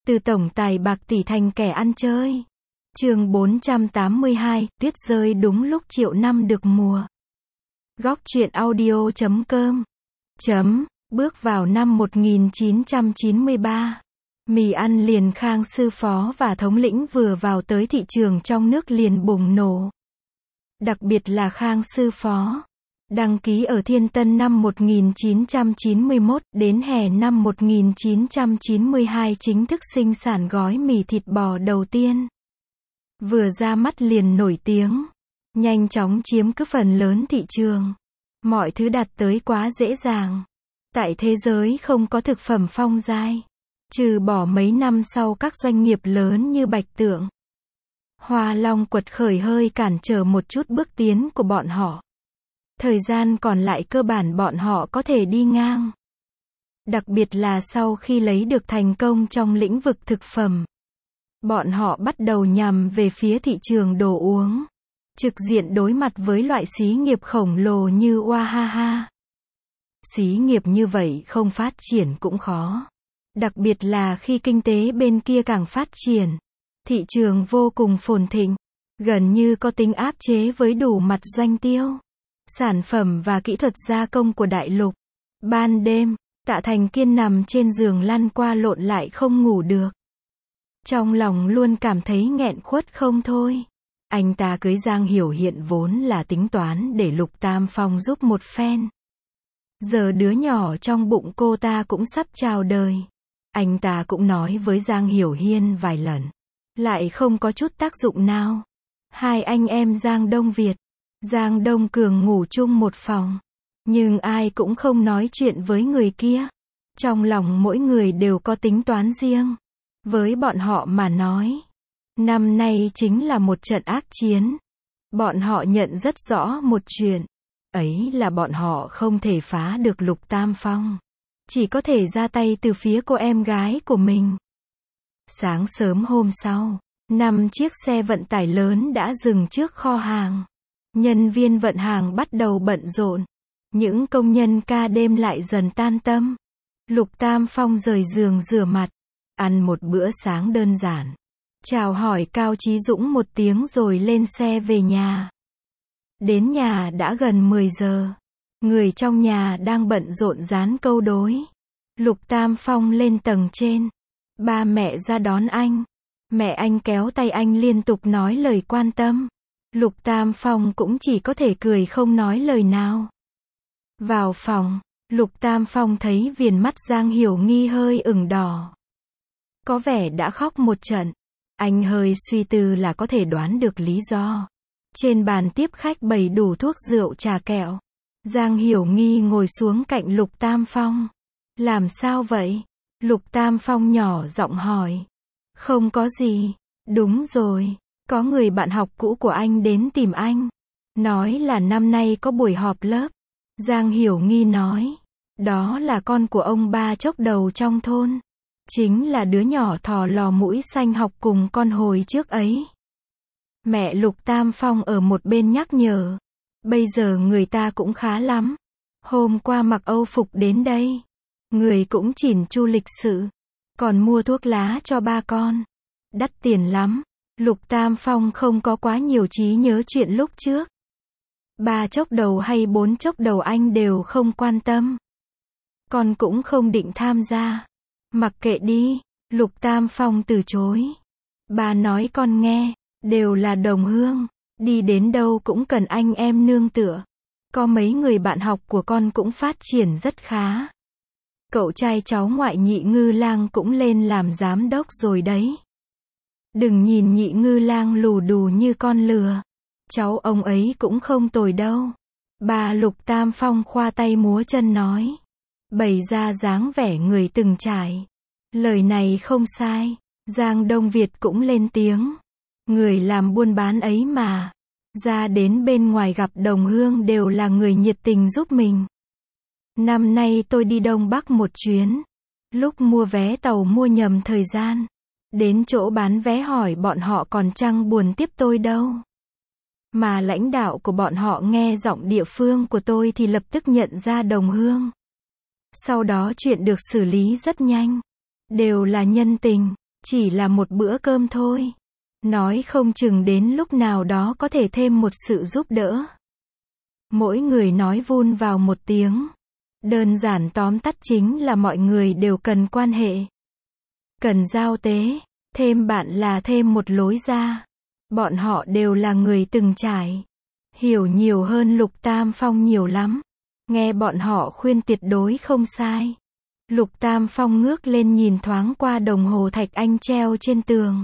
Từ tổng tài bạc tỷ thành kẻ ăn chơi. Chương 482, tuyết rơi đúng lúc triệu năm được mùa. Góc truyện audio.com. Bước vào năm 1993. Mì ăn liền Khang sư phó và thống lĩnh vừa vào tới thị trường trong nước liền bùng nổ. Đặc biệt là Khang sư phó. Đăng ký ở Thiên Tân năm 1991, đến hè năm 1992 chính thức sinh sản gói mì thịt bò đầu tiên. Vừa ra mắt liền nổi tiếng, nhanh chóng chiếm cứ phần lớn thị trường. Mọi thứ đạt tới quá dễ dàng. Tại thế giới không có thực phẩm phong giai, trừ bỏ mấy năm sau các doanh nghiệp lớn như Bạch Tượng, Hoa Long quật khởi hơi cản trở một chút bước tiến của bọn họ. Thời gian còn lại cơ bản bọn họ có thể đi ngang. Đặc biệt là sau khi lấy được thành công trong lĩnh vực thực phẩm, bọn họ bắt đầu nhằm về phía thị trường đồ uống, trực diện đối mặt với loại xí nghiệp khổng lồ như Wahaha. Xí nghiệp như vậy không phát triển cũng khó. Đặc biệt là khi kinh tế bên kia càng phát triển, thị trường vô cùng phồn thịnh, gần như có tính áp chế với đủ mặt doanh tiêu, sản phẩm và kỹ thuật gia công của đại lục. Ban đêm, Tạ Thành Kiên nằm trên giường lăn qua lộn lại không ngủ được. Trong lòng luôn cảm thấy nghẹn khuất không thôi. Anh ta cưới Giang Hiểu Hiện vốn là tính toán để Lục Tam Phong giúp một phen. Giờ đứa nhỏ trong bụng cô ta cũng sắp chào đời. Anh ta cũng nói với Giang Hiểu Hiên vài lần, lại không có chút tác dụng nào. Hai anh em Giang Đông Việt, Giang Đông Cường ngủ chung một phòng, nhưng ai cũng không nói chuyện với người kia. Trong lòng mỗi người đều có tính toán riêng. Với bọn họ mà nói, năm nay chính là một trận ác chiến. Bọn họ nhận rất rõ một chuyện, ấy là bọn họ không thể phá được Lục Tam Phong, chỉ có thể ra tay từ phía cô em gái của mình. Sáng sớm hôm sau, 5 chiếc xe vận tải lớn đã dừng trước kho hàng. Nhân viên vận hàng bắt đầu bận rộn. Những công nhân ca đêm lại dần tan tâm. Lục Tam Phong rời giường rửa mặt, ăn một bữa sáng đơn giản, chào hỏi Cao Chí Dũng một tiếng rồi lên xe về nhà. Đến nhà đã gần 10 giờ. Người trong nhà đang bận rộn dán câu đối. Lục Tam Phong lên tầng trên. Ba mẹ ra đón anh. Mẹ anh kéo tay anh liên tục nói lời quan tâm. Lục Tam Phong cũng chỉ có thể cười không nói lời nào. Vào phòng, Lục Tam Phong thấy viền mắt Giang Hiểu Nghi hơi ửng đỏ. Có vẻ đã khóc một trận. Anh hơi suy tư là có thể đoán được lý do. Trên bàn tiếp khách bày đủ thuốc rượu trà kẹo. Giang Hiểu Nghi ngồi xuống cạnh Lục Tam Phong. Làm sao vậy? Lục Tam Phong nhỏ giọng hỏi. Không có gì. Đúng rồi, có người bạn học cũ của anh đến tìm anh. Nói là năm nay có buổi họp lớp. Giang Hiểu Nghi nói. Đó là con của ông ba chốc đầu trong thôn. Chính là đứa nhỏ thò lò mũi xanh học cùng con hồi trước ấy. Mẹ Lục Tam Phong ở một bên nhắc nhở. Bây giờ người ta cũng khá lắm. Hôm qua mặc Âu phục đến đây. Người cũng chỉn chu lịch sự. Còn mua thuốc lá cho ba con. Đắt tiền lắm. Lục Tam Phong không có quá nhiều trí nhớ chuyện lúc trước. 3 chốc đầu hay 4 chốc đầu anh đều không quan tâm. Con cũng không định tham gia. Mặc kệ đi. Lục Tam Phong từ chối. Bà nói con nghe, đều là đồng hương. Đi đến đâu cũng cần anh em nương tựa. Có mấy người bạn học của con cũng phát triển rất khá. Cậu trai cháu ngoại Nhị Ngư Lang cũng lên làm giám đốc rồi đấy. Đừng nhìn Nhị Ngư Lang lù đù như con lừa. Cháu ông ấy cũng không tồi đâu. Bà Lục Tam Phong khoa tay múa chân nói. Bày ra dáng vẻ người từng trải. Lời này không sai. Giang Đông Việt cũng lên tiếng. Người làm buôn bán ấy mà. Ra đến bên ngoài gặp đồng hương đều là người nhiệt tình giúp mình. Năm nay tôi đi Đông Bắc một chuyến. Lúc mua vé tàu mua nhầm thời gian. Đến chỗ bán vé hỏi bọn họ còn chẳng buồn tiếp tôi đâu. Mà lãnh đạo của bọn họ nghe giọng địa phương của tôi thì lập tức nhận ra đồng hương. Sau đó chuyện được xử lý rất nhanh. Đều là nhân tình. Chỉ là một bữa cơm thôi. Nói không chừng đến lúc nào đó có thể thêm một sự giúp đỡ. Mỗi người nói vun vào một tiếng. Đơn giản tóm tắt chính là mọi người đều cần quan hệ. Cần giao tế. Thêm bạn là thêm một lối ra. Bọn họ đều là người từng trải. Hiểu nhiều hơn Lục Tam Phong nhiều lắm. Nghe bọn họ khuyên tuyệt đối không sai. Lục Tam Phong ngước lên nhìn thoáng qua đồng hồ thạch anh treo trên tường.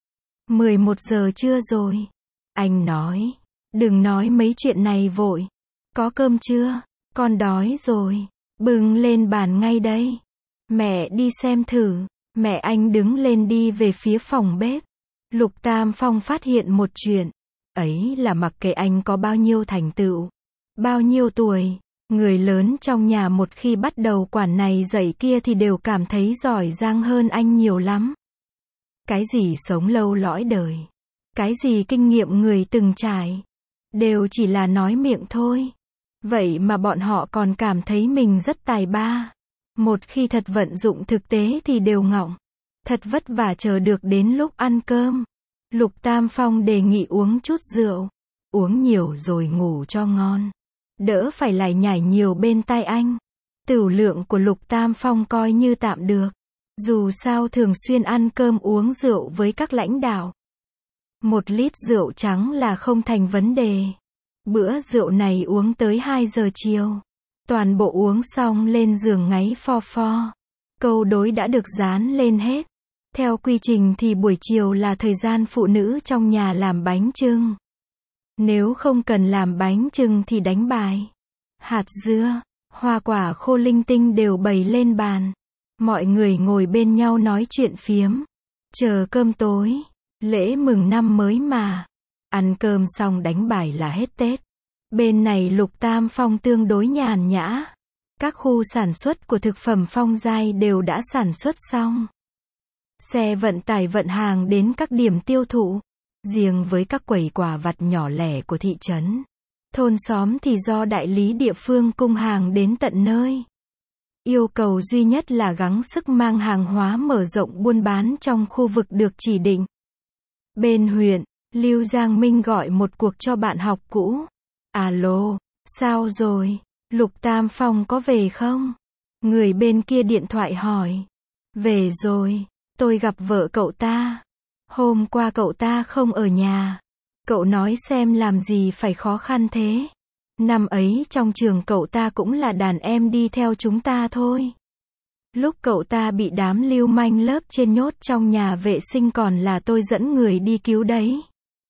11 giờ trưa rồi. Anh nói, đừng nói mấy chuyện này vội. Có cơm chưa? Con đói rồi. Bưng lên bàn ngay đây. Mẹ đi xem thử. Mẹ anh đứng lên đi về phía phòng bếp. Lục Tam Phong phát hiện một chuyện. Ấy là mặc kệ anh có bao nhiêu thành tựu, bao nhiêu tuổi, người lớn trong nhà một khi bắt đầu quản này dạy kia thì đều cảm thấy giỏi giang hơn anh nhiều lắm. Cái gì sống lâu lõi đời, cái gì kinh nghiệm người từng trải, đều chỉ là nói miệng thôi. Vậy mà bọn họ còn cảm thấy mình rất tài ba. Một khi thật vận dụng thực tế thì đều ngọng. Thật vất vả chờ được đến lúc ăn cơm. Lục Tam Phong đề nghị uống chút rượu. Uống nhiều rồi ngủ cho ngon. Đỡ phải lải nhải nhiều bên tai anh. Tửu lượng của Lục Tam Phong coi như tạm được. Dù sao thường xuyên ăn cơm uống rượu với các lãnh đạo. 1 lít rượu trắng là không thành vấn đề. Bữa rượu này uống tới 2 giờ chiều. Toàn bộ uống xong lên giường ngáy pho pho. Câu đối đã được dán lên hết. Theo quy trình thì buổi chiều là thời gian phụ nữ trong nhà làm bánh chưng. Nếu không cần làm bánh chưng thì đánh bài. Hạt dưa, hoa quả khô linh tinh đều bày lên bàn. Mọi người ngồi bên nhau nói chuyện phiếm. Chờ cơm tối. Lễ mừng năm mới mà. Ăn cơm xong đánh bài là hết Tết. Bên này Lục Tam Phong tương đối nhàn nhã. Các khu sản xuất của thực phẩm Phong Giai đều đã sản xuất xong. Xe vận tải vận hàng đến các điểm tiêu thụ. Riêng với các quầy quà vặt nhỏ lẻ của thị trấn, thôn xóm thì do đại lý địa phương cung hàng đến tận nơi. Yêu cầu duy nhất là gắng sức mang hàng hóa mở rộng buôn bán trong khu vực được chỉ định. Bên huyện, Lưu Giang Minh gọi một cuộc cho bạn học cũ. Alo, sao rồi? Lục Tam Phong có về không? Người bên kia điện thoại hỏi. Về rồi, tôi gặp vợ cậu ta. Hôm qua cậu ta không ở nhà. Cậu nói xem làm gì phải khó khăn thế. Năm ấy trong trường cậu ta cũng là đàn em đi theo chúng ta thôi. Lúc cậu ta bị đám lưu manh lớp trên nhốt trong nhà vệ sinh còn là tôi dẫn người đi cứu đấy.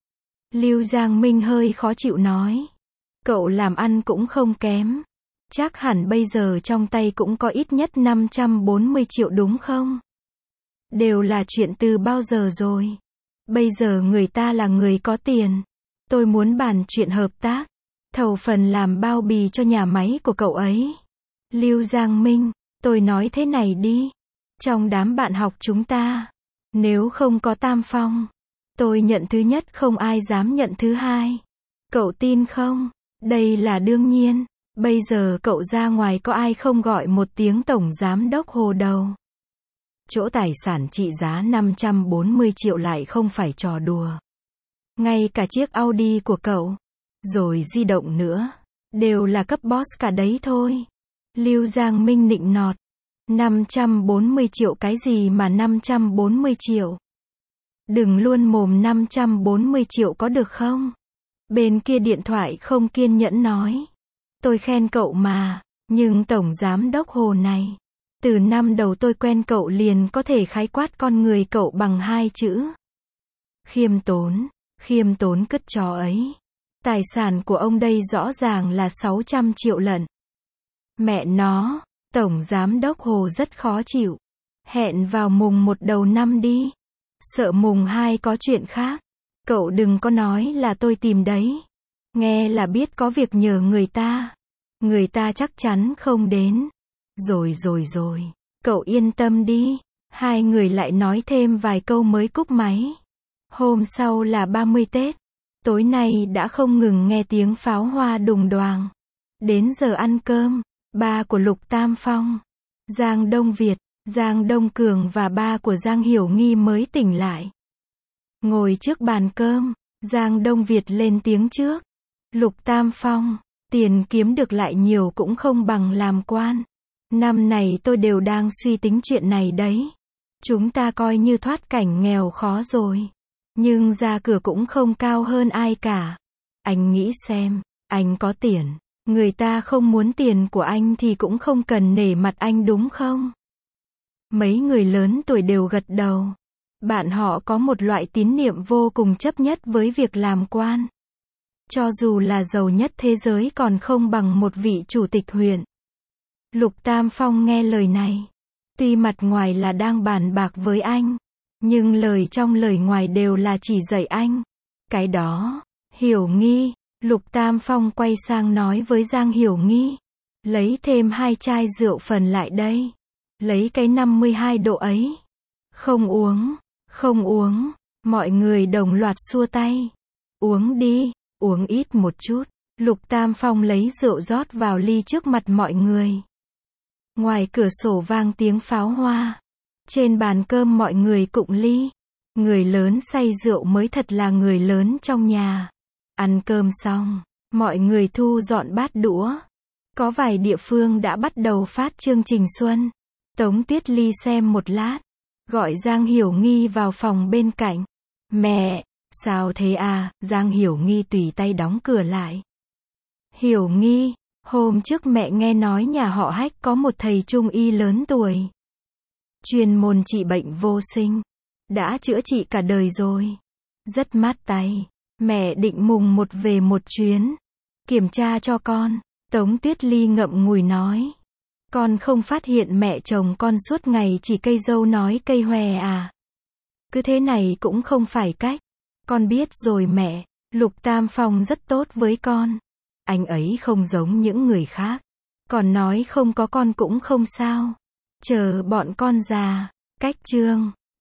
Lưu Giang Minh hơi khó chịu nói. Cậu làm ăn cũng không kém. Chắc hẳn bây giờ trong tay cũng có ít nhất 540 triệu đúng không? Đều là chuyện từ bao giờ rồi. Bây giờ người ta là người có tiền. Tôi muốn bàn chuyện hợp tác. Thầu phần làm bao bì cho nhà máy của cậu ấy. Lưu Giang Minh, tôi nói thế này đi. Trong đám bạn học chúng ta, nếu không có Tam Phong, tôi nhận thứ nhất không ai dám nhận thứ hai. Cậu tin không? Đây là đương nhiên. Bây giờ cậu ra ngoài có ai không gọi một tiếng tổng giám đốc hồ đầu. Chỗ tài sản trị giá 540 triệu lại không phải trò đùa. Ngay cả chiếc Audi của cậu, rồi di động nữa, đều là cấp boss cả đấy thôi. Lưu Giang Minh nịnh nọt. 540 triệu cái gì mà 540 triệu? Đừng luôn mồm 540 triệu có được không? Bên kia điện thoại không kiên nhẫn nói. Tôi khen cậu mà, nhưng tổng giám đốc Hồ này, từ năm đầu tôi quen cậu liền có thể khái quát con người cậu bằng 2 chữ. Khiêm tốn cứt chó ấy. Tài sản của ông đây rõ ràng là 600 triệu lận. Mẹ nó, tổng giám đốc Hồ rất khó chịu. Hẹn vào mùng 1 đầu năm đi. Sợ mùng 2 có chuyện khác. Cậu đừng có nói là tôi tìm đấy. Nghe là biết có việc nhờ người ta. Người ta chắc chắn không đến. Rồi. Cậu yên tâm đi. Hai người lại nói thêm vài câu mới cúp máy. Hôm sau là 30 Tết. Tối nay đã không ngừng nghe tiếng pháo hoa đùng đoàng. Đến giờ ăn cơm, ba của Lục Tam Phong, Giang Đông Việt, Giang Đông Cường và ba của Giang Hiểu Nghi mới tỉnh lại. Ngồi trước bàn cơm, Giang Đông Việt lên tiếng trước. Lục Tam Phong, tiền kiếm được lại nhiều cũng không bằng làm quan. Năm này tôi đều đang suy tính chuyện này đấy. Chúng ta coi như thoát cảnh nghèo khó rồi. Nhưng ra cửa cũng không cao hơn ai cả. Anh nghĩ xem, anh có tiền. Người ta không muốn tiền của anh thì cũng không cần nể mặt anh đúng không? Mấy người lớn tuổi đều gật đầu. Bạn họ có một loại tín niệm vô cùng chấp nhất với việc làm quan. Cho dù là giàu nhất thế giới còn không bằng một vị chủ tịch huyện. Lục Tam Phong nghe lời này. Tuy mặt ngoài là đang bàn bạc với anh. Nhưng lời trong lời ngoài đều là chỉ dạy anh. Cái đó, Hiểu Nghi. Lục Tam Phong quay sang nói với Giang Hiểu Nghi. Lấy thêm 2 chai rượu phần lại đây. Lấy cái 52 độ ấy. Không uống, không uống. Mọi người đồng loạt xua tay. Uống đi, uống ít một chút. Lục Tam Phong lấy rượu rót vào ly trước mặt mọi người. Ngoài cửa sổ vang tiếng pháo hoa. Trên bàn cơm mọi người cụng ly. Người lớn say rượu mới thật là người lớn trong nhà. Ăn cơm xong, mọi người thu dọn bát đũa. Có vài địa phương đã bắt đầu phát chương trình xuân. Tống Tuyết Ly xem một lát. Gọi Giang Hiểu Nghi vào phòng bên cạnh. Mẹ, sao thế à? Giang Hiểu Nghi tùy tay đóng cửa lại. Hiểu Nghi, hôm trước mẹ nghe nói nhà họ Hách có một thầy trung y lớn tuổi. Chuyên môn trị bệnh vô sinh. Đã chữa trị cả đời rồi. Rất mát tay. Mẹ định mùng 1 về một chuyến. Kiểm tra cho con. Tống Tuyết Ly ngậm ngùi nói. Con không phát hiện mẹ chồng con suốt ngày chỉ cây dâu nói cây hòe à? Cứ thế này cũng không phải cách. Con biết rồi mẹ. Lục Tam Phong rất tốt với con. Anh ấy không giống những người khác. Còn nói không có con cũng không sao. Chờ bọn con già. Cách chương.